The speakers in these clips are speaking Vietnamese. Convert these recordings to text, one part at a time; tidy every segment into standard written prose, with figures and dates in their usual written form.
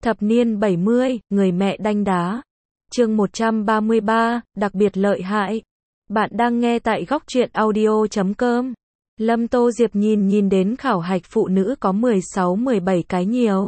Thập niên 70, người mẹ đanh đá. Chương 133, đặc biệt lợi hại. Bạn đang nghe tại góc truyện audio.com. Lâm Tô Diệp nhìn đến khảo hạch phụ nữ có 16-17 cái nhiều.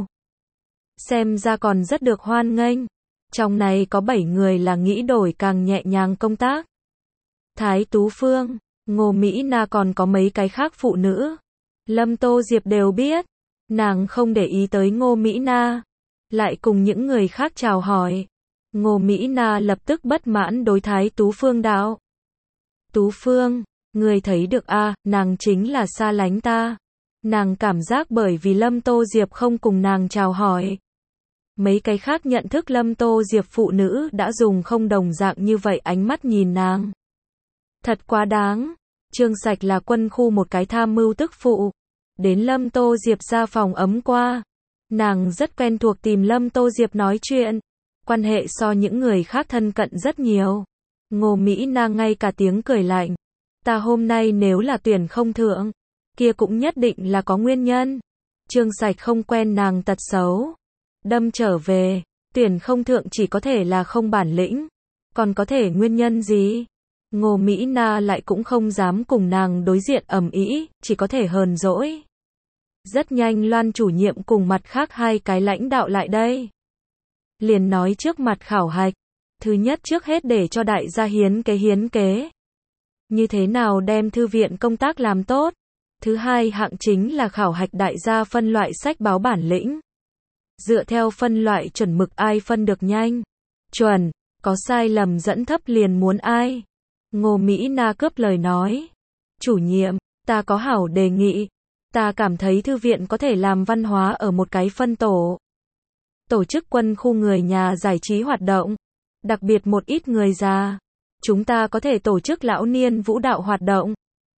Xem ra còn rất được hoan nghênh. Trong này có 7 người là nghĩ đổi càng nhẹ nhàng công tác. Thái Tú Phương, Ngô Mỹ Na còn có mấy cái khác phụ nữ. Lâm Tô Diệp đều biết. Nàng không để ý tới Ngô Mỹ Na. Lại cùng những người khác chào hỏi. Ngô Mỹ Na lập tức bất mãn đối Thái Tú Phương đạo. Tú Phương, người thấy được a, nàng chính là xa lánh ta. Nàng cảm giác bởi vì Lâm Tô Diệp không cùng nàng chào hỏi. Mấy cái khác nhận thức Lâm Tô Diệp phụ nữ đã dùng không đồng dạng như vậy ánh mắt nhìn nàng. Thật quá đáng. Trương Sạch là quân khu một cái tham mưu tức phụ. Đến Lâm Tô Diệp ra phòng ấm qua. Nàng rất quen thuộc tìm Lâm Tô Diệp nói chuyện. Quan hệ so những người khác thân cận rất nhiều. Ngô Mỹ Na ngay cả tiếng cười lạnh. Ta hôm nay nếu là tuyển không thượng, kia cũng nhất định là có nguyên nhân. Trương Sạch không quen nàng tật xấu. Đâm trở về, tuyển không thượng chỉ có thể là không bản lĩnh. Còn có thể nguyên nhân gì? Ngô Mỹ Na lại cũng không dám cùng nàng đối diện ầm ĩ, chỉ có thể hờn dỗi. Rất nhanh Loan chủ nhiệm cùng mặt khác hai cái lãnh đạo lại đây. Liền nói trước mặt khảo hạch. Thứ nhất trước hết để cho đại gia hiến kế. Như thế nào đem thư viện công tác làm tốt. Thứ hai hạng chính là khảo hạch đại gia phân loại sách báo bản lĩnh. Dựa theo phân loại chuẩn mực ai phân được nhanh, chuẩn, có sai lầm dẫn thấp liền muốn ai. Ngô Mỹ Na cướp lời nói. Chủ nhiệm, ta có hảo đề nghị. Ta cảm thấy thư viện có thể làm văn hóa ở một cái phân tổ. Tổ chức quân khu người nhà giải trí hoạt động. Đặc biệt một ít người già. Chúng ta có thể tổ chức lão niên vũ đạo hoạt động.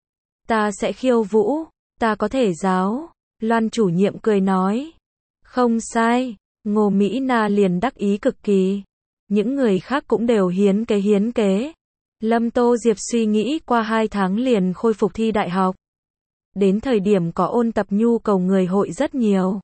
Ta sẽ khiêu vũ. Ta có thể giáo. Loan chủ nhiệm cười nói. Không sai. Ngô Mỹ Na liền đắc ý cực kỳ. Những người khác cũng đều hiến kế. Lâm Tô Diệp suy nghĩ qua 2 tháng liền khôi phục thi đại học. Đến thời điểm có ôn tập nhu cầu người hội rất nhiều.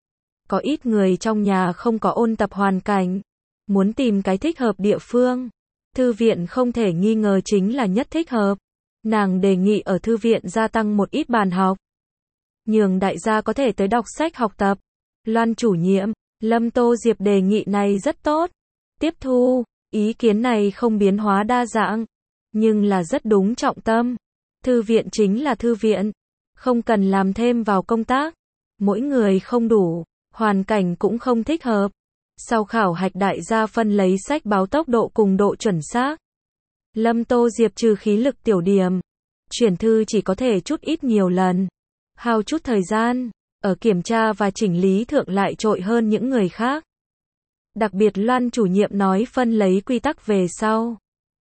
Có ít người trong nhà không có ôn tập hoàn cảnh. Muốn tìm cái thích hợp địa phương. Thư viện không thể nghi ngờ chính là nhất thích hợp. Nàng đề nghị ở thư viện gia tăng một ít bàn học. Nhường đại gia có thể tới đọc sách học tập. Loan chủ nhiệm, Lâm Tô Diệp đề nghị này rất tốt. Tiếp thu, ý kiến này không biến hóa đa dạng. Nhưng là rất đúng trọng tâm. Thư viện chính là thư viện. Không cần làm thêm vào công tác. Mỗi người không đủ, hoàn cảnh cũng không thích hợp. Sau khảo hạch đại gia phân lấy sách báo tốc độ cùng độ chuẩn xác. Lâm Tô Diệp trừ khí lực tiểu điểm. Chuyển thư chỉ có thể chút ít nhiều lần. Hao chút thời gian. Ở kiểm tra và chỉnh lý thượng lại trội hơn những người khác. Đặc biệt Loan chủ nhiệm nói phân lấy quy tắc về sau.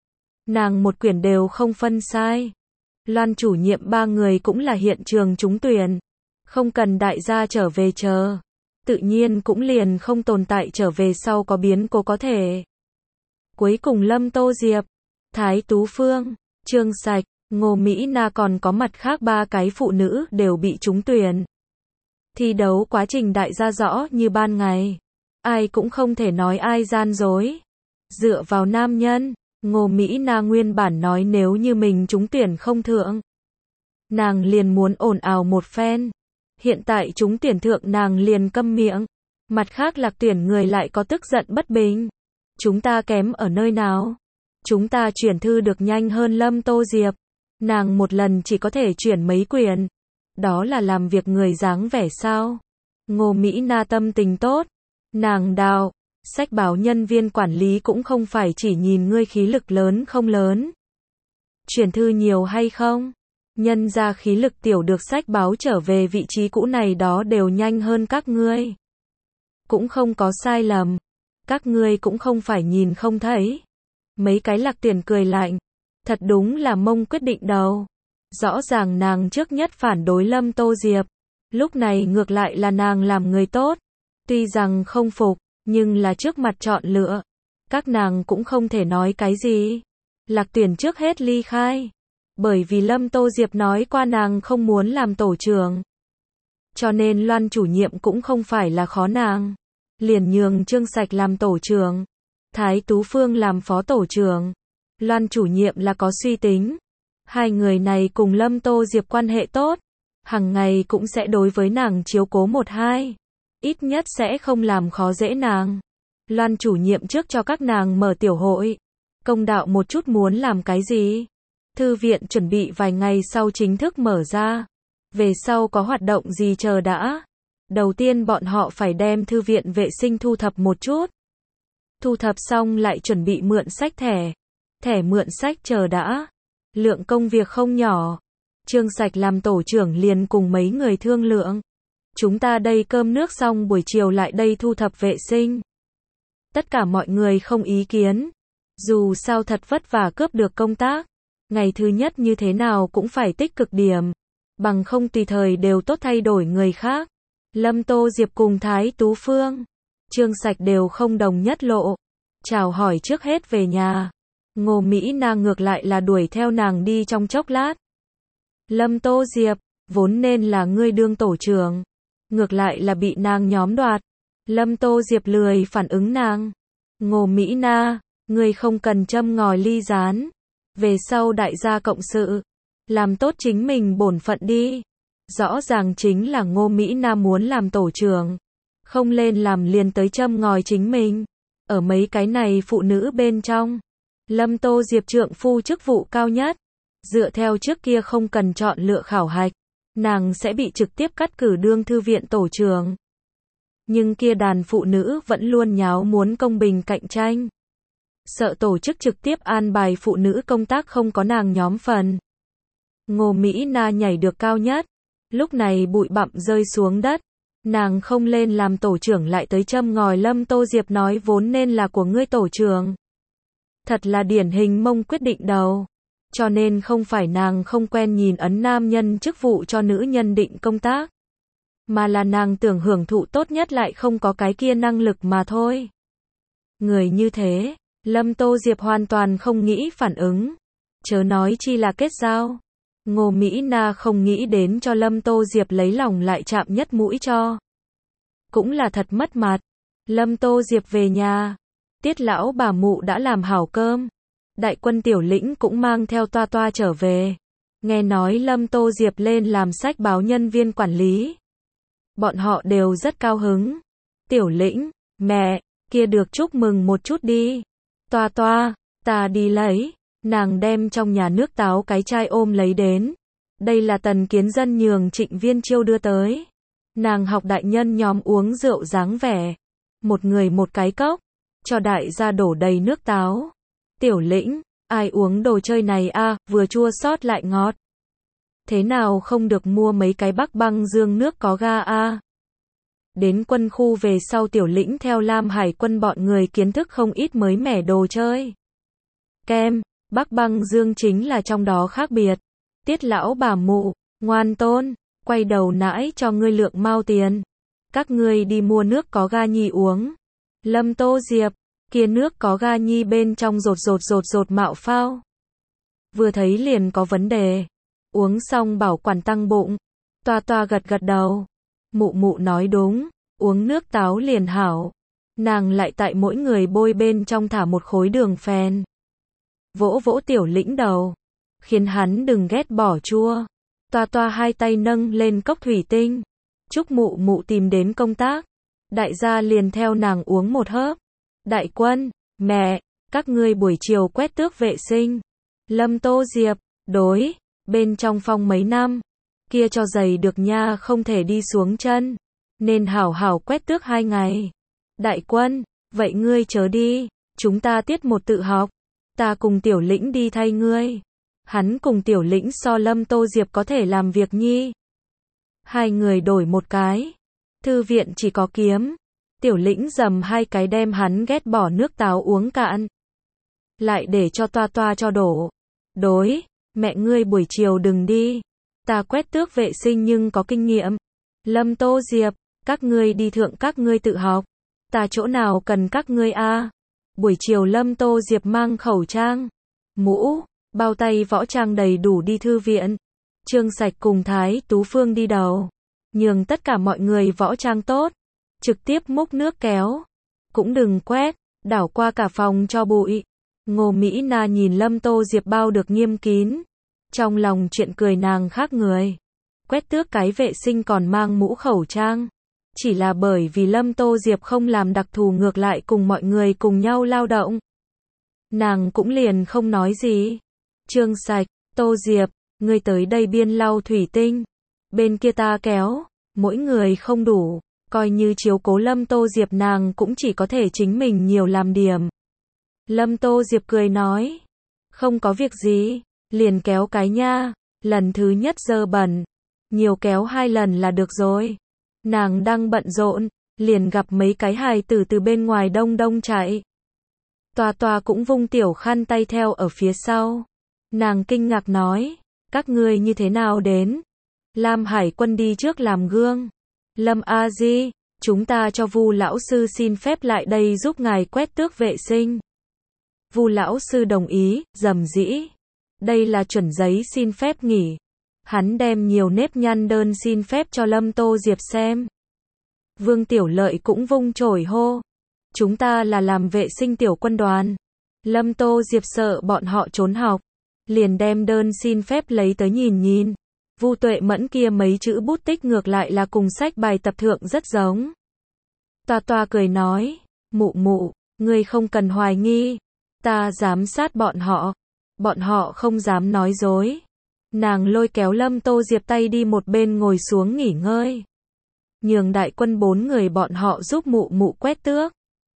Nàng một quyển đều không phân sai. Loan chủ nhiệm 3 người cũng là hiện trường trúng tuyển. Không cần đại gia trở về chờ. Tự nhiên cũng liền không tồn tại trở về sau có biến cố có thể. Cuối cùng Lâm Tô Diệp, Thái Tú Phương, Trương Sạch, Ngô Mỹ Na còn có mặt khác 3 cái phụ nữ đều bị trúng tuyển. Thi đấu quá trình đại gia rõ như ban ngày. Ai cũng không thể nói ai gian dối. Dựa vào nam nhân, Ngô Mỹ Na nguyên bản nói nếu như mình trúng tuyển không thượng. Nàng liền muốn ồn ào một phen. Hiện tại trúng tuyển thượng nàng liền câm miệng. Mặt khác lạc tuyển người lại có tức giận bất bình. Chúng ta kém ở nơi nào? Chúng ta chuyển thư được nhanh hơn Lâm Tô Diệp. Nàng một lần chỉ có thể chuyển mấy quyển. Đó là làm việc người dáng vẻ sao? Ngô Mỹ Na tâm tình tốt. Nàng đào. Sách báo nhân viên quản lý cũng không phải chỉ nhìn ngươi khí lực lớn không lớn. Chuyển thư nhiều hay không? Nhân ra khí lực tiểu được sách báo trở về vị trí cũ này đó đều nhanh hơn các ngươi. Cũng không có sai lầm. Các ngươi cũng không phải nhìn không thấy. Mấy cái lạc tuyển cười lạnh. Thật đúng là mông quyết định đầu. Rõ ràng nàng trước nhất phản đối Lâm Tô Diệp. Lúc này ngược lại là nàng làm người tốt. Tuy rằng không phục, nhưng là trước mặt chọn lựa. Các nàng cũng không thể nói cái gì. Lạc tuyển trước hết ly khai. Bởi vì Lâm Tô Diệp nói qua nàng không muốn làm tổ trưởng. Cho nên Loan chủ nhiệm cũng không phải là khó nàng. liền nhường Trương Sạch làm tổ trưởng, Thái Tú Phương làm phó tổ trưởng. Loan chủ nhiệm là có suy tính. Hai người này cùng Lâm Tô Diệp quan hệ tốt, hàng ngày cũng sẽ đối với nàng chiếu cố một hai, ít nhất sẽ không làm khó dễ nàng. Loan chủ nhiệm trước cho các nàng mở tiểu hội, công đạo một chút muốn làm cái gì. Thư viện chuẩn bị vài ngày sau chính thức mở ra. Về sau có hoạt động gì chờ đã. Đầu tiên bọn họ phải đem thư viện vệ sinh thu thập một chút. Thu thập xong lại chuẩn bị mượn sách thẻ. Thẻ mượn sách chờ đã. Lượng công việc không nhỏ. Trương Sạch làm tổ trưởng liền cùng mấy người thương lượng. Chúng ta đây cơm nước xong buổi chiều lại đây thu thập vệ sinh. Tất cả mọi người không ý kiến. Dù sao thật vất vả cướp được công tác. Ngày thứ nhất như thế nào cũng phải tích cực điểm. Bằng không tùy thời đều tốt thay đổi người khác. Lâm Tô Diệp cùng Thái Tú Phương, Trương Sạch đều không đồng nhất lộ. Chào hỏi trước hết về nhà. Ngô Mỹ Na ngược lại là đuổi theo nàng đi trong chốc lát. Lâm Tô Diệp, vốn nên là ngươi đương tổ trưởng. Ngược lại là bị nàng nhóm đoạt. Lâm Tô Diệp lười phản ứng nàng. Ngô Mỹ Na, ngươi không cần châm ngòi ly gián. Về sau đại gia cộng sự. Làm tốt chính mình bổn phận đi. Rõ ràng chính là Ngô Mỹ Na muốn làm tổ trưởng. Không lên làm liền tới châm ngòi chính mình. Ở mấy cái này phụ nữ bên trong. Lâm Tô Diệp trượng phu chức vụ cao nhất. Dựa theo trước kia không cần chọn lựa khảo hạch. Nàng sẽ bị trực tiếp cắt cử đương thư viện tổ trưởng. Nhưng kia đàn phụ nữ vẫn luôn nháo muốn công bình cạnh tranh. Sợ tổ chức trực tiếp an bài phụ nữ công tác không có nàng nhóm phần. Ngô Mỹ Na nhảy được cao nhất. Lúc này bụi bặm rơi xuống đất. Nàng không lên làm tổ trưởng lại tới châm ngòi Lâm Tô Diệp nói vốn nên là của ngươi tổ trưởng. Thật là điển hình mông quyết định đầu. Cho nên không phải nàng không quen nhìn ấn nam nhân chức vụ cho nữ nhân định công tác. Mà là nàng tưởng hưởng thụ tốt nhất lại không có cái kia năng lực mà thôi. Người như thế, Lâm Tô Diệp hoàn toàn không nghĩ phản ứng. Chớ nói chi là kết giao. Ngô Mỹ Na không nghĩ đến cho Lâm Tô Diệp lấy lòng lại chạm nhất mũi cho. Cũng là thật mất mặt. Lâm Tô Diệp về nhà. Tiết lão bà mụ đã làm hảo cơm. Đại quân tiểu lĩnh cũng mang theo toa toa trở về. Nghe nói Lâm Tô Diệp lên làm sách báo nhân viên quản lý. Bọn họ đều rất cao hứng. Tiểu lĩnh, mẹ, kia được chúc mừng một chút đi. Toa toa, ta đi lấy. Nàng đem trong nhà nước táo cái chai ôm lấy đến. Đây là Tần Kiến Dân nhường Trịnh Viên Chiêu đưa tới. Nàng học đại nhân nhóm uống rượu dáng vẻ. Một người một cái cốc. Cho đại gia đổ đầy nước táo. Tiểu lĩnh, ai uống đồ chơi này a, vừa chua xót lại ngọt. Thế nào không được mua mấy cái Bắc Băng Dương nước có ga a. Đến quân khu về sau tiểu lĩnh theo Lam Hải quân bọn người kiến thức không ít mới mẻ đồ chơi. Kem, Bắc Băng Dương chính là trong đó khác biệt. Tiết lão bà mụ, ngoan tôn, quay đầu nãi cho ngươi lượng mao tiền. Các ngươi đi mua nước có ga nhi uống. Lâm Tô Diệp, kia nước có ga nhi bên trong rột mạo phao. Vừa thấy liền có vấn đề. Uống xong bảo quản tăng bụng. Toa toa gật gật đầu. Mụ mụ nói đúng, uống nước táo liền hảo. Nàng lại tại mỗi người bôi bên trong thả một khối đường phèn. Vỗ vỗ tiểu lĩnh đầu. Khiến hắn đừng ghét bỏ chua. Toa toa hai tay nâng lên cốc thủy tinh. Chúc mụ mụ tìm đến công tác. Đại gia liền theo nàng uống một hớp. Đại quân, mẹ, các ngươi buổi chiều quét tước vệ sinh. Lâm Tô Diệp, đối, bên trong phòng mấy năm. Kia cho giày được nha không thể đi xuống chân. Nên hảo hảo quét tước 2 ngày. Đại quân, vậy ngươi chớ đi. Chúng ta tiết một tự học. Ta cùng tiểu lĩnh đi thay ngươi. Hắn cùng tiểu lĩnh so Lâm Tô Diệp có thể làm việc nhi. Hai người đổi một cái. Thư viện chỉ có kiếm. Tiểu lĩnh dầm 2 cái đem hắn ghét bỏ nước táo uống cạn. Lại để cho toa toa cho đổ. Đối, mẹ ngươi buổi chiều đừng đi. Ta quét tước vệ sinh nhưng có kinh nghiệm. Lâm Tô Diệp, các ngươi đi thượng các ngươi tự học. Ta chỗ nào cần các ngươi a. Buổi chiều Lâm Tô Diệp mang khẩu trang, mũ, bao tay võ trang đầy đủ đi thư viện. Trương Sạch cùng Thái Tú Phương đi đầu. Nhường tất cả mọi người võ trang tốt. trực tiếp múc nước kéo. Cũng đừng quét, đảo qua cả phòng cho bụi. Ngô Mỹ Na nhìn Lâm Tô Diệp bao được nghiêm kín. Trong lòng chuyện cười nàng khác người. Quét tước cái vệ sinh còn mang mũ khẩu trang. Chỉ là bởi vì Lâm Tô Diệp không làm đặc thù ngược lại cùng mọi người cùng nhau lao động. Nàng cũng liền không nói gì. Trương Sạch, Tô Diệp, ngươi tới đây biên lau thủy tinh. Bên kia ta kéo, mỗi người không đủ. Coi như chiếu cố Lâm Tô Diệp nàng cũng chỉ có thể chính mình nhiều làm điểm. Lâm Tô Diệp cười nói. Không có việc gì, liền kéo cái nha. Lần thứ nhất dơ bẩn. Nhiều kéo 2 lần là được rồi. Nàng đang bận rộn, liền gặp mấy cái hài tử từ bên ngoài đông đông chạy. Toa Toa cũng vung tiểu khăn tay theo ở phía sau. Nàng kinh ngạc nói, các ngươi như thế nào đến? Lam Hải Quân đi trước làm gương. Lâm A Di, chúng ta cho Vu lão sư xin phép lại đây giúp ngài quét tước vệ sinh. Vu lão sư đồng ý, rầm rĩ. Đây là chuẩn giấy xin phép nghỉ. Hắn đem nhiều nếp nhăn đơn xin phép cho Lâm Tô Diệp xem. Vương Tiểu Lợi cũng vung chổi hô. Chúng ta là làm vệ sinh tiểu quân đoàn. Lâm Tô Diệp sợ bọn họ trốn học. Liền đem đơn xin phép lấy tới nhìn nhìn. Vu Tuệ Mẫn kia mấy chữ bút tích ngược lại là cùng sách bài tập thượng rất giống. Toa Toa cười nói. Mụ mụ, ngươi không cần hoài nghi. Ta giám sát bọn họ. Bọn họ không dám nói dối. Nàng lôi kéo Lâm Tô Diệp tay đi một bên ngồi xuống nghỉ ngơi. Nhường đại quân 4 người bọn họ giúp mụ mụ quét tước.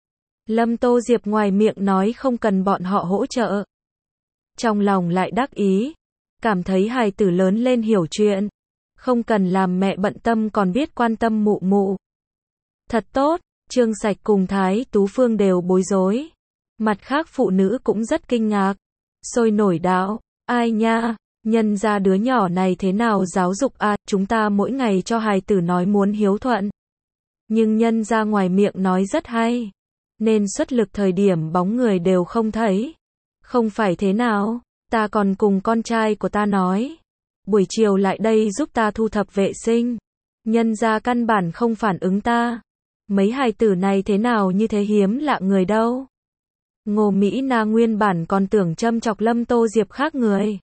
Lâm Tô Diệp ngoài miệng nói không cần bọn họ hỗ trợ. Trong lòng lại đắc ý. Cảm thấy hài tử lớn lên hiểu chuyện. Không cần làm mẹ bận tâm còn biết quan tâm mụ mụ. Thật tốt, Trương Sạch cùng Thái Tú Phương đều bối rối. Mặt khác phụ nữ cũng rất kinh ngạc. Sôi nổi đạo, ai nha, nhân ra đứa nhỏ này thế nào giáo dục à, chúng ta mỗi ngày cho hài tử nói muốn hiếu thuận. Nhưng nhân ra ngoài miệng nói rất hay. Nên xuất lực thời điểm bóng người đều không thấy. Không phải thế nào, ta còn cùng con trai của ta nói. Buổi chiều lại đây giúp ta thu thập vệ sinh. Nhân ra căn bản không phản ứng ta. Mấy hài tử này thế nào như thế hiếm lạ người đâu. Ngô Mỹ Na nguyên bản còn tưởng châm chọc Lâm Tô Diệp khác người.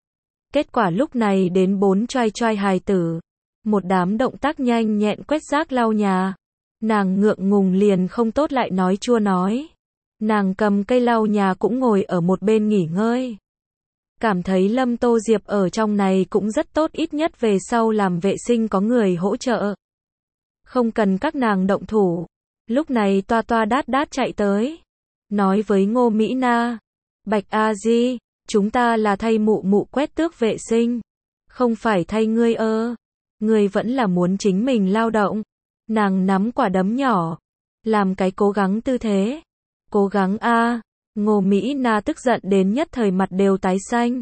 Kết quả lúc này đến 4 trai trai hài tử. Một đám động tác nhanh nhẹn quét rác lau nhà. Nàng ngượng ngùng liền không tốt lại nói chua nói. Nàng cầm cây lau nhà cũng ngồi ở một bên nghỉ ngơi. Cảm thấy Lâm Tô Diệp ở trong này cũng rất tốt, ít nhất về sau làm vệ sinh có người hỗ trợ. Không cần các nàng động thủ. Lúc này Toa Toa đát đát chạy tới. Nói với Ngô Mỹ Na. Bạch A Di, chúng ta là thay mụ mụ quét tước vệ sinh. Không phải thay ngươi ơ. Ngươi vẫn là muốn chính mình lao động. Nàng nắm quả đấm nhỏ. Làm cái cố gắng tư thế. Cố gắng a. Ngô Mỹ Na tức giận đến nhất thời mặt đều tái xanh.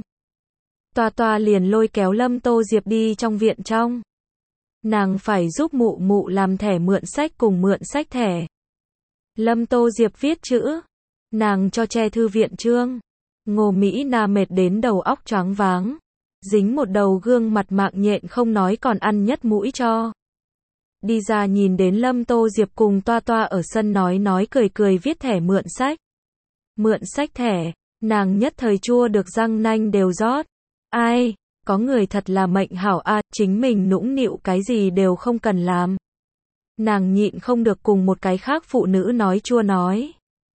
Toa Toa liền lôi kéo Lâm Tô Diệp đi trong viện trong. Nàng phải giúp mụ mụ làm thẻ mượn sách cùng mượn sách thẻ. Lâm Tô Diệp viết chữ. Nàng cho che thư viện chương. Ngô Mỹ Na mệt đến đầu óc choáng váng. Dính một đầu gương mặt mạng nhện không nói còn ăn nhất mũi cho. Đi ra nhìn đến Lâm Tô Diệp cùng Toa Toa ở sân nói cười cười viết thẻ mượn sách. Mượn sách thẻ, nàng nhất thời chua được răng nanh đều rót. Ai, có người thật là mệnh hảo a, chính mình nũng nịu cái gì đều không cần làm. Nàng nhịn không được cùng một cái khác phụ nữ nói chua nói.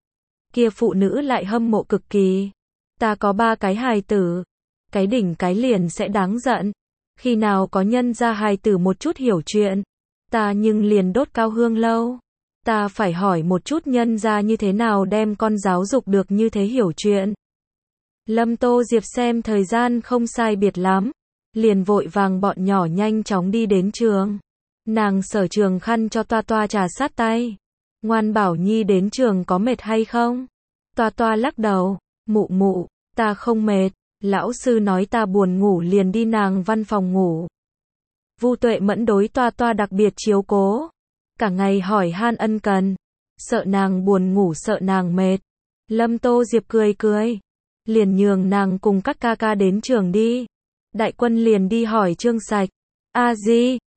Kia phụ nữ lại hâm mộ cực kỳ. Ta có 3 cái hài tử. Cái đỉnh cái liền sẽ đáng giận. Khi nào có nhân ra hài tử một chút hiểu chuyện. Ta nhưng liền đốt cao hương lâu. Ta phải hỏi một chút nhân ra như thế nào đem con giáo dục được như thế hiểu chuyện. Lâm Tô Diệp xem thời gian không sai biệt lắm. Liền vội vàng bọn nhỏ nhanh chóng đi đến trường. Nàng sở trường khăn cho Toa Toa trà sát tay. Ngoan bảo nhi đến trường có mệt hay không? Toa Toa lắc đầu. Mụ mụ, ta không mệt. Lão sư nói ta buồn ngủ liền đi nàng văn phòng ngủ. Vu Tuệ Mẫn đối Toa Toa đặc biệt chiếu cố. Cả ngày hỏi han ân cần. Sợ nàng buồn ngủ sợ nàng mệt. Lâm Tô Diệp cười cười. Liền nhường nàng cùng các ca ca đến trường đi. Đại quân liền đi hỏi Trương Sạch. A Di,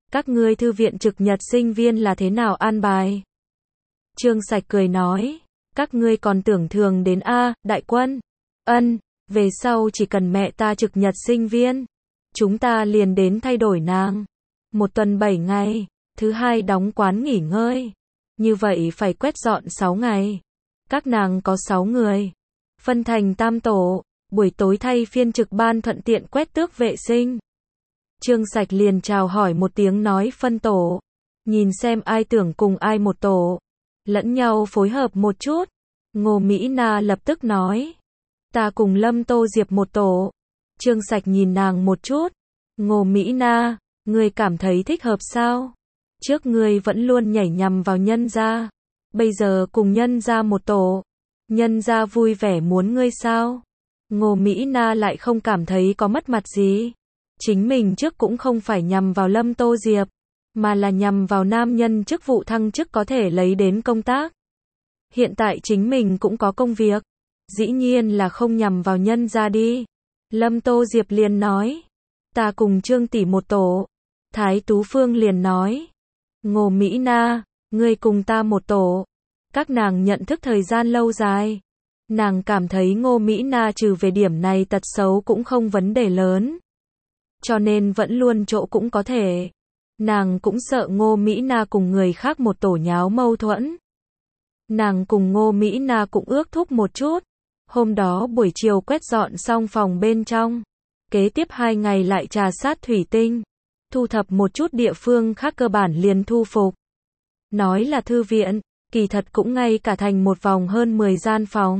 Các ngươi thư viện trực nhật sinh viên là thế nào an bài? Trương Sạch cười nói, các ngươi còn tưởng thường đến a, đại quân. Ân, về sau chỉ cần mẹ ta trực nhật sinh viên, chúng ta liền đến thay đổi nàng. 1 tuần 7 ngày, thứ hai đóng quán nghỉ ngơi. Như vậy phải quét dọn 6 ngày. Các nàng có 6 người, phân thành tam tổ, buổi tối thay phiên trực ban thuận tiện quét tước vệ sinh. Trương Sạch liền chào hỏi một tiếng nói phân tổ, nhìn xem ai tưởng cùng ai một tổ, lẫn nhau phối hợp một chút. Ngô Mỹ Na lập tức nói, ta cùng Lâm Tô Diệp một tổ. Trương Sạch nhìn nàng một chút, Ngô Mỹ Na, ngươi cảm thấy thích hợp sao? Trước ngươi vẫn luôn nhảy nhằm vào nhân gia, bây giờ cùng nhân gia một tổ, nhân gia vui vẻ muốn ngươi sao? Ngô Mỹ Na lại không cảm thấy có mất mặt gì. Chính mình trước cũng không phải nhằm vào Lâm Tô Diệp, mà là nhằm vào nam nhân chức vụ thăng chức có thể lấy đến công tác. Hiện tại chính mình cũng có công việc, dĩ nhiên là không nhằm vào nhân gia đi. Lâm Tô Diệp liền nói, ta cùng Trương tỷ một tổ. Thái Tú Phương liền nói, Ngô Mỹ Na, ngươi cùng ta một tổ. Các nàng nhận thức thời gian lâu dài. Nàng cảm thấy Ngô Mỹ Na trừ về điểm này tật xấu cũng không vấn đề lớn. Cho nên vẫn luôn chỗ cũng có thể. Nàng cũng sợ Ngô Mỹ Na cùng người khác một tổ nháo mâu thuẫn. Nàng cùng Ngô Mỹ Na cũng ước thúc một chút. Hôm đó buổi chiều quét dọn xong phòng bên trong. Kế tiếp 2 ngày lại trà sát thủy tinh. Thu thập một chút địa phương khác cơ bản liền thu phục. Nói là thư viện, kỳ thật cũng ngay cả thành một vòng hơn 10 gian phòng.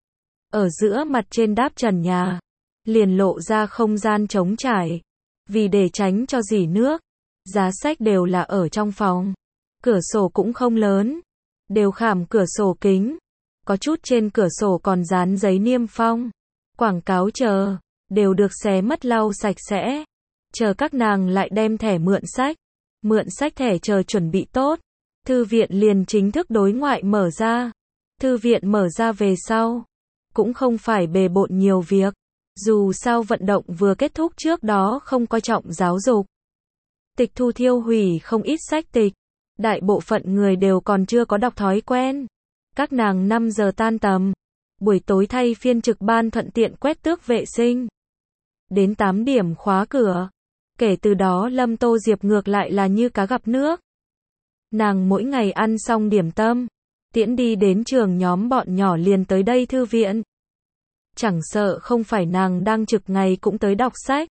Ở giữa mặt trên đáp trần nhà, liền lộ ra không gian trống trải. Vì để tránh cho rỉ nước, giá sách đều là ở trong phòng. Cửa sổ cũng không lớn, đều khảm cửa sổ kính. Có chút trên cửa sổ còn dán giấy niêm phong, quảng cáo chờ, đều được xé mất lau sạch sẽ. Chờ các nàng lại đem thẻ mượn sách thẻ chờ chuẩn bị tốt. Thư viện liền chính thức đối ngoại mở ra. Thư viện mở ra về sau, cũng không phải bề bộn nhiều việc. Dù sao vận động vừa kết thúc trước đó không coi trọng giáo dục. Tịch thu thiêu hủy không ít sách tịch. Đại bộ phận người đều còn chưa có đọc thói quen. Các nàng 5 giờ tan tầm. Buổi tối thay phiên trực ban thuận tiện quét tước vệ sinh. Đến 8 điểm khóa cửa. Kể từ đó Lâm Tô Diệp ngược lại là như cá gặp nước. Nàng mỗi ngày ăn xong điểm tâm, tiễn đi đến trường nhóm bọn nhỏ liền tới đây thư viện. Chẳng sợ không phải nàng đang trực ngày cũng tới đọc sách.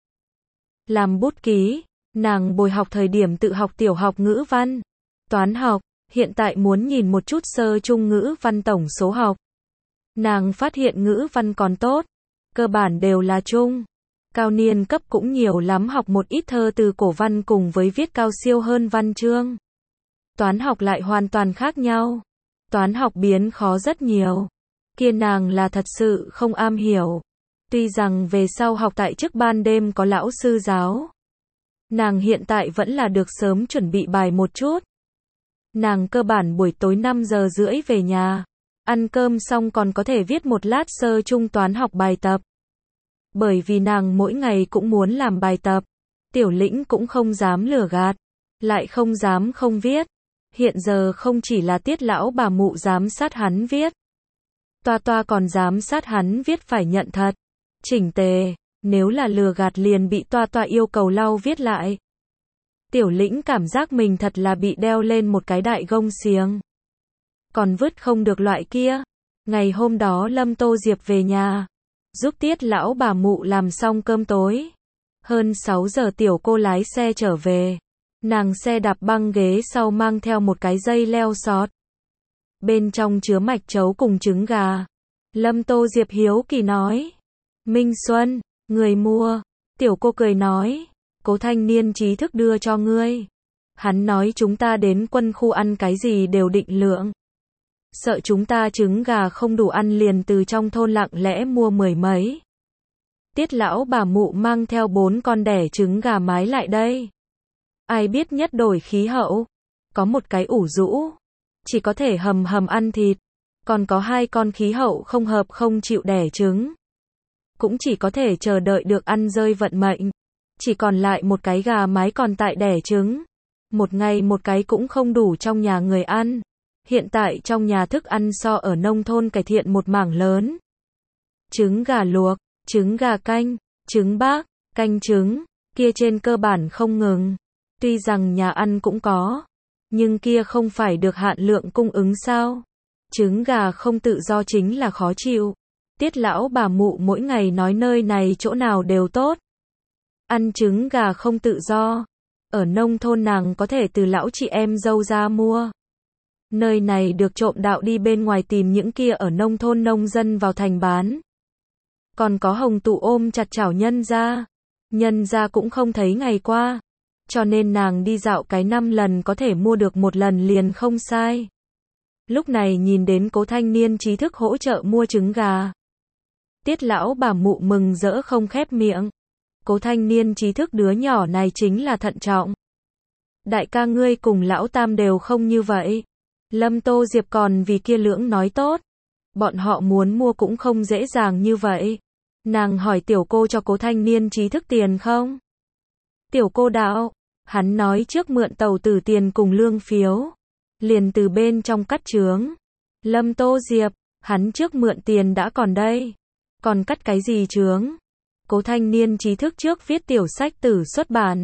Làm bút ký, nàng bồi học thời điểm tự học tiểu học ngữ văn, toán học, hiện tại muốn nhìn một chút sơ trung ngữ văn tổng số học. Nàng phát hiện ngữ văn còn tốt, cơ bản đều là trung. Cao niên cấp cũng nhiều lắm học một ít thơ từ cổ văn cùng với viết cao siêu hơn văn chương. Toán học lại hoàn toàn khác nhau. Toán học biến khó rất nhiều. Kia nàng là thật sự không am hiểu. Tuy rằng về sau học tại trước ban đêm có lão sư giáo. Nàng hiện tại vẫn là được sớm chuẩn bị bài một chút. Nàng cơ bản buổi tối 5 giờ rưỡi về nhà. Ăn cơm xong còn có thể viết một lát sơ trung toán học bài tập. Bởi vì nàng mỗi ngày cũng muốn làm bài tập. Tiểu Lĩnh cũng không dám lừa gạt. Lại không dám không viết. Hiện giờ không chỉ là Tiết lão bà mụ giám sát hắn viết. Toa toa còn giám sát hắn viết phải nhận thật. Chỉnh tề. Nếu là lừa gạt liền bị toa toa yêu cầu lau viết lại. Tiểu Lĩnh cảm giác mình thật là bị đeo lên một cái đại gông xiềng. Còn vứt không được loại kia. Ngày hôm đó Lâm Tô Diệp về nhà. Giúp Tiết lão bà mụ làm xong cơm tối. Hơn 6 giờ tiểu cô lái xe trở về. Nàng xe đạp băng ghế sau mang theo một cái dây leo xót. Bên trong chứa mạch trấu cùng trứng gà. Lâm Tô Diệp hiếu kỳ nói. Minh Xuân, người mua. Tiểu cô cười nói. Cố thanh niên trí thức đưa cho ngươi. Hắn nói chúng ta đến quân khu ăn cái gì đều định lượng. Sợ chúng ta trứng gà không đủ ăn liền từ trong thôn lặng lẽ mua 10 mấy. Tiết lão bà mụ mang theo 4 con đẻ trứng gà mái lại đây. Ai biết nhất đổi khí hậu. Có một cái ủ rũ. Chỉ có thể hầm hầm ăn thịt. Còn có 2 con khí hậu không hợp không chịu đẻ trứng. Cũng chỉ có thể chờ đợi được ăn rơi vận mệnh. Chỉ còn lại một cái gà mái còn tại đẻ trứng. một ngày một cái cũng không đủ trong nhà người ăn. Hiện tại trong nhà thức ăn so ở nông thôn cải thiện một mảng lớn. Trứng gà luộc, trứng gà canh, trứng bác, canh trứng, kia trên cơ bản không ngừng. Tuy rằng nhà ăn cũng có, nhưng kia không phải được hạn lượng cung ứng sao? Trứng gà không tự do chính là khó chịu. Tiết lão bà mụ mỗi ngày nói nơi này chỗ nào đều tốt. Ăn trứng gà không tự do. Ở nông thôn nàng có thể từ lão chị em dâu ra mua. Nơi này được trộm đạo đi bên ngoài tìm những kia ở nông thôn nông dân vào thành bán. Còn có hồng tụ ôm chặt chảo nhân ra cũng không thấy ngày qua. Cho nên nàng đi dạo cái 5 lần có thể mua được một lần liền không sai. Lúc này nhìn đến cố thanh niên trí thức hỗ trợ mua trứng gà. Tiết lão bà mụ mừng rỡ không khép miệng. Cố thanh niên trí thức đứa nhỏ này chính là thận trọng. Đại ca ngươi cùng lão tam đều không như vậy. Lâm Tô Diệp còn vì kia lưỡng nói tốt. Bọn họ muốn mua cũng không dễ dàng như vậy. Nàng hỏi tiểu cô cho cố thanh niên trí thức tiền không? Tiểu cô đạo, hắn nói trước mượn tàu tử tiền cùng lương phiếu. Liền từ bên trong cắt chướng. Lâm Tô Diệp, hắn trước mượn tiền đã còn đây. Còn cắt cái gì chướng? Cố thanh niên trí thức trước viết tiểu sách tử xuất bản.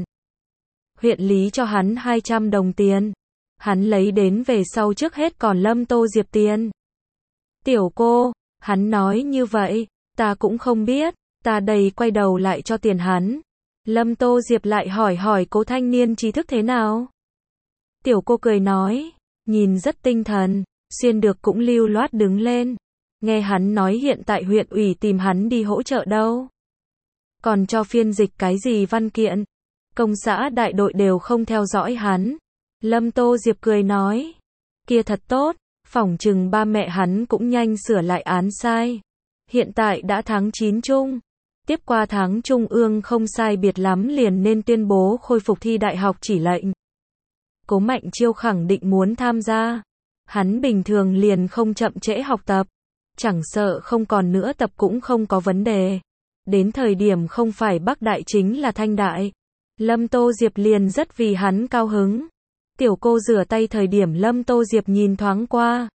Huyện lý cho hắn 200 đồng tiền. Hắn lấy đến về sau trước hết còn Lâm Tô Diệp tiền. Tiểu cô, hắn nói như vậy, ta cũng không biết, ta đầy quay đầu lại cho tiền hắn. Lâm Tô Diệp lại hỏi cố thanh niên trí thức thế nào? Tiểu cô cười nói, nhìn rất tinh thần, xuyên được cũng lưu loát đứng lên. Nghe hắn nói hiện tại huyện ủy tìm hắn đi hỗ trợ đâu. Còn cho phiên dịch cái gì văn kiện. Công xã đại đội đều không theo dõi hắn. Lâm Tô Diệp cười nói, kia thật tốt, phỏng chừng ba mẹ hắn cũng nhanh sửa lại án sai. Hiện tại đã tháng 9 chung. Tiếp qua tháng trung ương không sai biệt lắm liền nên tuyên bố khôi phục thi đại học chỉ lệnh. Cố Mạnh Chiêu khẳng định muốn tham gia. Hắn bình thường liền không chậm trễ học tập. Chẳng sợ không còn nữa tập cũng không có vấn đề. Đến thời điểm không phải Bắc Đại chính là Thanh Đại. Lâm Tô Diệp liền rất vì hắn cao hứng. Tiểu cô rửa tay thời điểm Lâm Tô Diệp nhìn thoáng qua.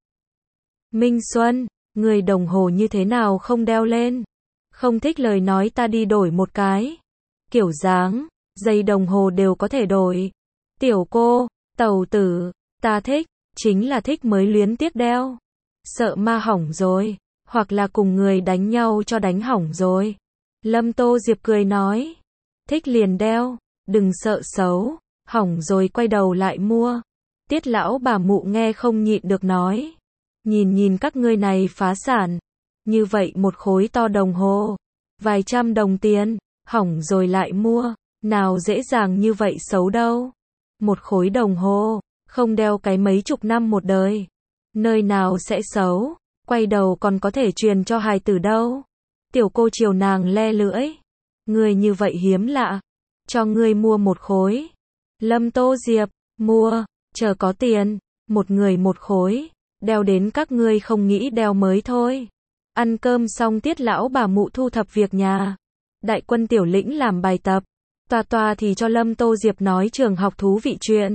Minh Xuân, người đồng hồ như thế nào không đeo lên? Không thích lời nói ta đi đổi một cái. Kiểu dáng, dây đồng hồ đều có thể đổi. Tiểu cô, tàu tử, ta thích, chính là thích mới luyến tiếc đeo. Sợ ma hỏng rồi, hoặc là cùng người đánh nhau cho đánh hỏng rồi. Lâm Tô Diệp cười nói, thích liền đeo, đừng sợ xấu, hỏng rồi quay đầu lại mua. Tiết lão bà mụ nghe không nhịn được nói, nhìn các ngươi này phá sản, như vậy một khối to đồng hồ, vài trăm đồng tiền, hỏng rồi lại mua, nào dễ dàng như vậy xấu đâu. Một khối đồng hồ, không đeo cái mấy chục năm một đời, nơi nào sẽ xấu, quay đầu còn có thể truyền cho hài tử đâu. Tiểu cô chiều nàng le lưỡi, ngươi như vậy hiếm lạ, cho ngươi mua một khối. Lâm Tô Diệp, mua, chờ có tiền, một người một khối, đeo đến các ngươi không nghĩ đeo mới thôi. Ăn cơm xong Tiết lão bà mụ thu thập việc nhà. Đại Quân tiểu lĩnh làm bài tập. Tòa thì cho Lâm Tô Diệp nói trường học thú vị chuyện.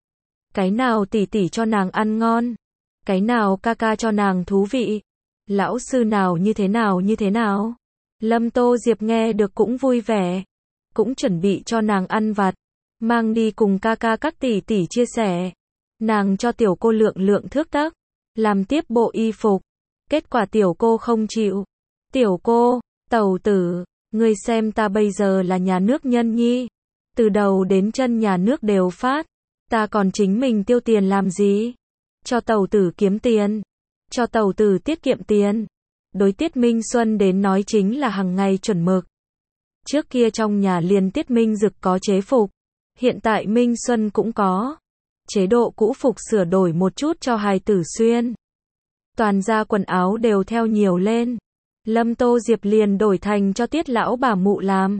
Cái nào tỷ tỷ cho nàng ăn ngon. Cái nào ca cho nàng thú vị. Lão sư nào như thế nào. Lâm Tô Diệp nghe được cũng vui vẻ. Cũng chuẩn bị cho nàng ăn vặt. Mang đi cùng ca các tỷ tỷ chia sẻ. Nàng cho tiểu cô lượng thước tấc. Làm tiếp bộ y phục. Kết quả tiểu cô không chịu. Tiểu cô, tàu tử, ngươi xem ta bây giờ là nhà nước nhân nhi. Từ đầu đến chân nhà nước đều phát. Ta còn chính mình tiêu tiền làm gì? Cho tàu tử kiếm tiền. Cho tàu tử tiết kiệm tiền. Đối Tiết Minh Xuân đến nói chính là hàng ngày chuẩn mực. Trước kia trong nhà liền Tiết Minh Dực có chế phục. Hiện tại Minh Xuân cũng có. Chế độ cũ phục sửa đổi một chút cho hài tử xuyên. Toàn ra quần áo đều theo nhiều lên. Lâm Tô Diệp liền đổi thành cho Tiết lão bà mụ làm.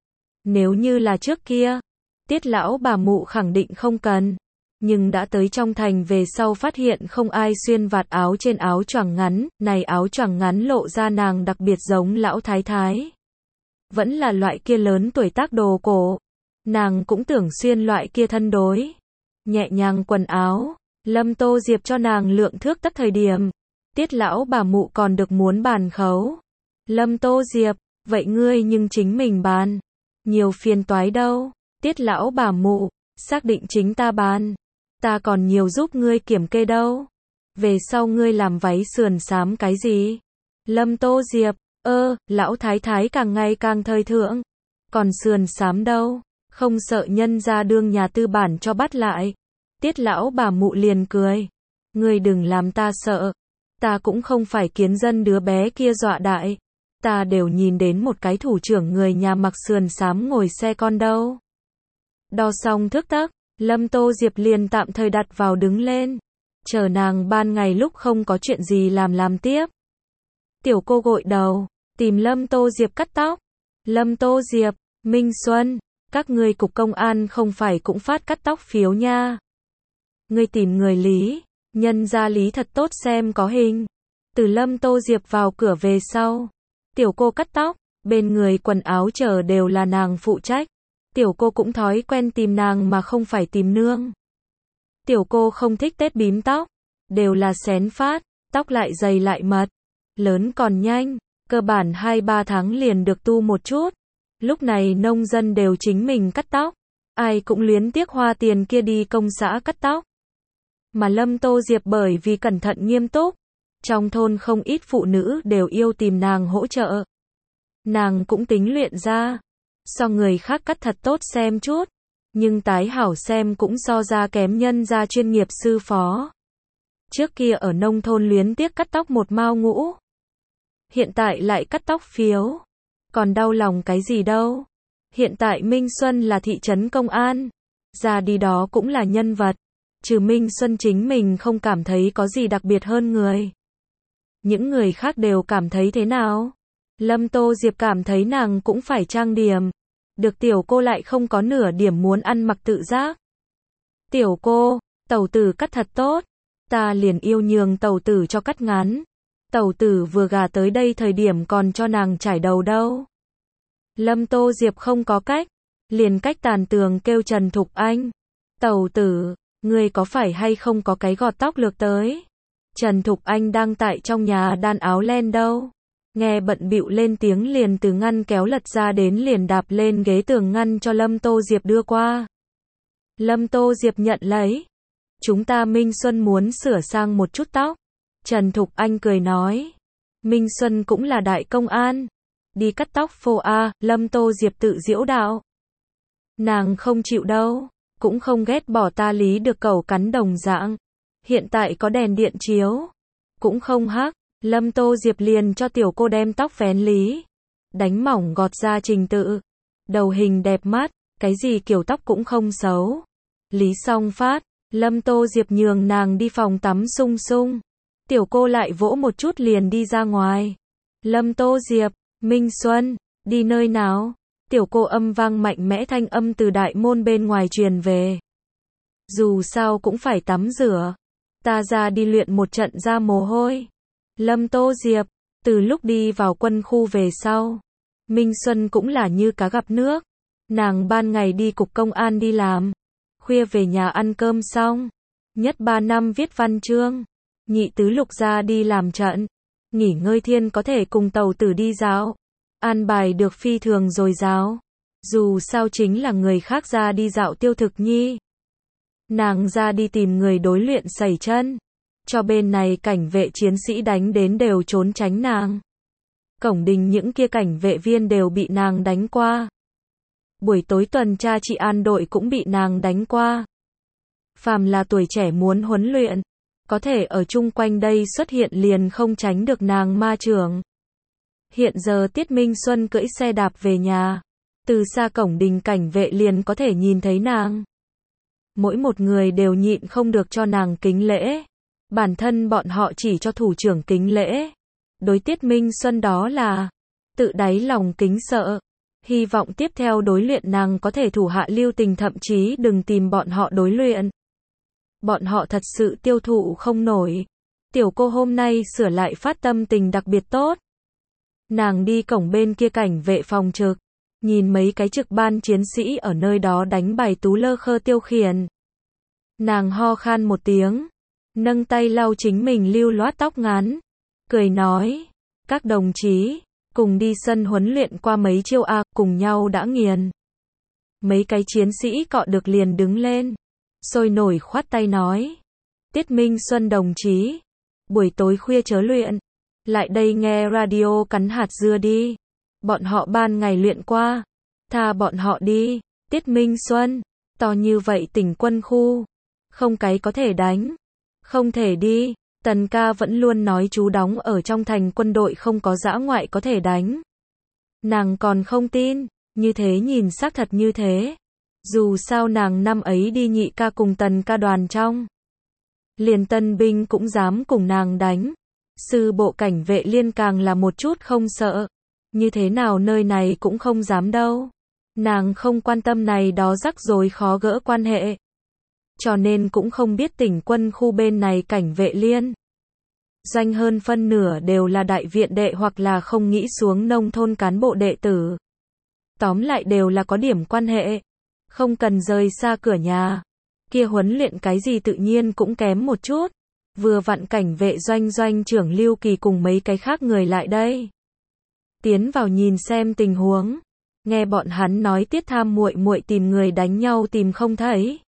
Nếu như là trước kia, Tiết lão bà mụ khẳng định không cần. Nhưng đã tới trong thành về sau phát hiện không ai xuyên vạt áo trên áo choàng ngắn. Này áo choàng ngắn lộ ra nàng đặc biệt giống lão thái thái. Vẫn là loại kia lớn tuổi tác đồ cổ. Nàng cũng tưởng xuyên loại kia thân đối. nhẹ nhàng quần áo. Lâm Tô Diệp cho nàng lượng thước tắc thời điểm. Tiết lão bà mụ còn được muốn bàn khấu. Lâm Tô Diệp, vậy ngươi nhưng chính mình bàn. Nhiều phiền toái đâu. Tiết lão bà mụ, xác định chính ta bàn. Ta còn nhiều giúp ngươi kiểm kê đâu. Về sau ngươi làm váy sườn xám cái gì? Lâm Tô Diệp, lão thái thái càng ngày càng thời thượng. Còn sườn xám đâu? Không sợ nhân ra đương nhà tư bản cho bắt lại. Tiết lão bà mụ liền cười. Ngươi đừng làm ta sợ. Ta cũng không phải kiến dân đứa bé kia dọa đại. Ta đều nhìn đến một cái thủ trưởng người nhà mặc sườn xám ngồi xe con đâu. Đo xong thước tắc, Lâm Tô Diệp liền tạm thời đặt vào đứng lên. Chờ nàng ban ngày lúc không có chuyện gì làm tiếp. Tiểu cô gội đầu, tìm Lâm Tô Diệp cắt tóc. Lâm Tô Diệp, Minh Xuân, các ngươi cục công an không phải cũng phát cắt tóc phiếu nha. Ngươi tìm người lý, nhân ra lý thật tốt xem có hình. Từ Lâm Tô Diệp vào cửa về sau, tiểu cô cắt tóc, bên người quần áo chờ đều là nàng phụ trách. Tiểu cô cũng thói quen tìm nàng mà không phải tìm nương. Tiểu cô không thích tết bím tóc, đều là xén phát, tóc lại dày lại mật, lớn còn nhanh, cơ bản 2-3 tháng liền được tu một chút. Lúc này nông dân đều chính mình cắt tóc, ai cũng luyến tiếc hoa tiền kia đi công xã cắt tóc. Mà Lâm Tô Diệp bởi vì cẩn thận nghiêm túc, trong thôn không ít phụ nữ đều yêu tìm nàng hỗ trợ. Nàng cũng tính luyện ra, so người khác cắt thật tốt xem chút, nhưng tái hảo xem cũng so ra kém nhân ra chuyên nghiệp sư phó. Trước kia ở nông thôn luyến tiếc cắt tóc một mao ngũ, hiện tại lại cắt tóc phiếu, còn đau lòng cái gì đâu. Hiện tại Minh Xuân là thị trấn công an, ra đi đó cũng là nhân vật, trừ Minh Xuân chính mình không cảm thấy có gì đặc biệt hơn người. Những người khác đều cảm thấy thế nào? Lâm Tô Diệp cảm thấy nàng cũng phải trang điểm. Được tiểu cô lại không có nửa điểm muốn ăn mặc tự giác. Tiểu cô, tẩu tử cắt thật tốt. Ta liền yêu nhường tẩu tử cho cắt ngắn. Tẩu tử vừa gà tới đây thời điểm còn cho nàng trải đầu đâu. Lâm Tô Diệp không có cách. Liền cách tàn tường kêu Trần Thục Anh. Tẩu tử, ngươi có phải hay không có cái gọt tóc lược tới? Trần Thục Anh đang tại trong nhà đan áo len đâu. Nghe bận bịu lên tiếng liền từ ngăn kéo lật ra đến liền đạp lên ghế tường ngăn cho Lâm Tô Diệp đưa qua. Lâm Tô Diệp nhận lấy. Chúng ta Minh Xuân muốn sửa sang một chút tóc. Trần Thục Anh cười nói. Minh Xuân cũng là đại công an. Đi cắt tóc phô a, Lâm Tô Diệp tự giễu đạo. Nàng không chịu đâu, cũng không ghét bỏ ta lý được cẩu cắn đồng dạng. Hiện tại có đèn điện chiếu, cũng không hắc. Lâm Tô Diệp liền cho tiểu cô đem tóc vén lý, đánh mỏng gọt ra trình tự. Đầu hình đẹp mắt, cái gì kiểu tóc cũng không xấu. Lý xong phát, Lâm Tô Diệp nhường nàng đi phòng tắm sung sung. Tiểu cô lại vỗ một chút liền đi ra ngoài. Lâm Tô Diệp, Minh Xuân, đi nơi nào? Tiểu cô âm vang mạnh mẽ thanh âm từ đại môn bên ngoài truyền về. Dù sao cũng phải tắm rửa. Ta ra đi luyện một trận ra mồ hôi. Lâm Tô Diệp, từ lúc đi vào quân khu về sau, Minh Xuân cũng là như cá gặp nước. Nàng ban ngày đi cục công an đi làm, khuya về nhà ăn cơm xong, nhất 3 năm viết văn chương, nhị tứ lục ra đi làm trận, nghỉ ngơi thiên có thể cùng tàu tử đi dạo, an bài được phi thường dồi dào. Dù sao chính là người khác ra đi dạo tiêu thực nhi. Nàng ra đi tìm người đối luyện sẩy chân. Cho bên này cảnh vệ chiến sĩ đánh đến đều trốn tránh nàng. Cổng đình những kia cảnh vệ viên đều bị nàng đánh qua. Buổi tối tuần tra trị an đội cũng bị nàng đánh qua. Phàm là tuổi trẻ muốn huấn luyện, có thể ở chung quanh đây xuất hiện liền không tránh được nàng ma trưởng. Hiện giờ Tiết Minh Xuân cưỡi xe đạp về nhà. Từ xa cổng đình cảnh vệ liền có thể nhìn thấy nàng. Mỗi một người đều nhịn không được cho nàng kính lễ. Bản thân bọn họ chỉ cho thủ trưởng kính lễ. Đối Tiết Minh Xuân đó là tự đáy lòng kính sợ. Hy vọng tiếp theo đối luyện nàng có thể thủ hạ lưu tình, thậm chí đừng tìm bọn họ đối luyện. Bọn họ thật sự tiêu thụ không nổi. Tiểu cô hôm nay sửa lại phát tâm tình đặc biệt tốt. Nàng đi cổng bên kia cảnh vệ phòng trực. Nhìn mấy cái trực ban chiến sĩ ở nơi đó đánh bài tú lơ khơ tiêu khiển. Nàng ho khan một tiếng, nâng tay lau chính mình lưu loát tóc ngắn, cười nói, các đồng chí, cùng đi sân huấn luyện qua mấy chiêu a, cùng nhau đã nghiền. Mấy cái chiến sĩ cọ được liền đứng lên, sôi nổi khoát tay nói, Tiết Minh Xuân đồng chí, buổi tối khuya chớ luyện, lại đây nghe radio cắn hạt dưa đi. Bọn họ ban ngày luyện qua, tha bọn họ đi. Tiết Minh Xuân, to như vậy tỉnh quân khu, không cái có thể đánh, không thể đi. Tần ca vẫn luôn nói chú đóng ở trong thành quân đội không có dã ngoại có thể đánh. Nàng còn không tin, như thế nhìn xác thật như thế. Dù sao nàng năm ấy đi nhị ca cùng tần ca đoàn trong. Liền tân binh cũng dám cùng nàng đánh. Sư bộ cảnh vệ liên càng là một chút không sợ. Như thế nào nơi này cũng không dám đâu. Nàng không quan tâm này đó rắc rối khó gỡ quan hệ. Cho nên cũng không biết tỉnh quân khu bên này cảnh vệ liên. Doanh hơn phân nửa đều là đại viện đệ hoặc là không nghĩ xuống nông thôn cán bộ đệ tử. Tóm lại đều là có điểm quan hệ. Không cần rời xa cửa nhà. Kia huấn luyện cái gì tự nhiên cũng kém một chút. Vừa vặn cảnh vệ doanh trưởng Lưu Kỳ cùng mấy cái khác người lại đây. Tiến vào nhìn xem tình huống. Nghe bọn hắn nói Tiết Tham muội muội tìm người đánh nhau tìm không thấy.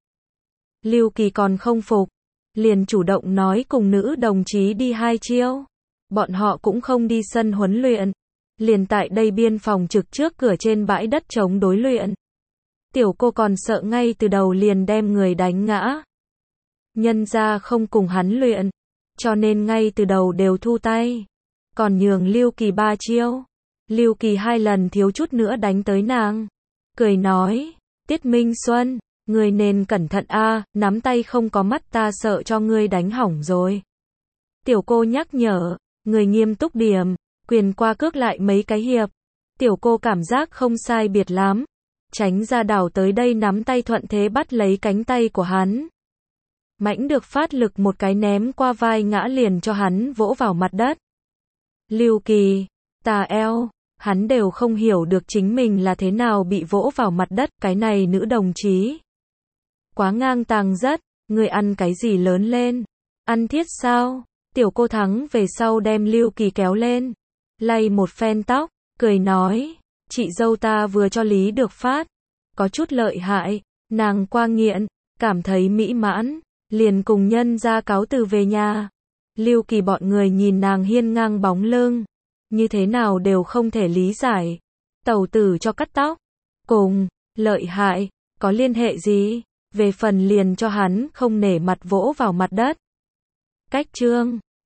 Lưu Kỳ còn không phục, liền chủ động nói cùng nữ đồng chí đi 2 chiêu. Bọn họ cũng không đi sân huấn luyện, liền tại đây biên phòng trực trước cửa trên bãi đất trống đối luyện. Tiểu cô còn sợ ngay từ đầu liền đem người đánh ngã. Nhân ra không cùng hắn luyện, cho nên ngay từ đầu đều thu tay. Còn nhường Lưu Kỳ 3 chiêu. Lưu Kỳ 2 lần thiếu chút nữa đánh tới nàng. Cười nói, Tiết Minh Xuân, ngươi nên cẩn thận a, nắm tay không có mắt ta sợ cho ngươi đánh hỏng rồi. Tiểu cô nhắc nhở, người nghiêm túc điểm, quyền qua cước lại mấy cái hiệp. Tiểu cô cảm giác không sai biệt lắm. Tránh ra đảo tới đây nắm tay thuận thế bắt lấy cánh tay của hắn. Mãnh được phát lực một cái ném qua vai ngã liền cho hắn vỗ vào mặt đất. Lưu Kỳ, tà eo, hắn đều không hiểu được chính mình là thế nào bị vỗ vào mặt đất, cái này nữ đồng chí. Quá ngang tàng rất, người ăn cái gì lớn lên? Ăn thiết sao? Tiểu cô thắng về sau đem Lưu Kỳ kéo lên, lay một phen tóc, cười nói, chị dâu ta vừa cho Lý được phát, có chút lợi hại, nàng qua nghiện, cảm thấy mỹ mãn, liền cùng nhân ra cáo từ về nhà. Lưu Kỳ bọn người nhìn nàng hiên ngang bóng lưng, như thế nào đều không thể lý giải. Tẩu tử cho cắt tóc, cùng, lợi hại, có liên hệ gì? Về phần liền cho hắn không nể mặt vỗ vào mặt đất. Cách chương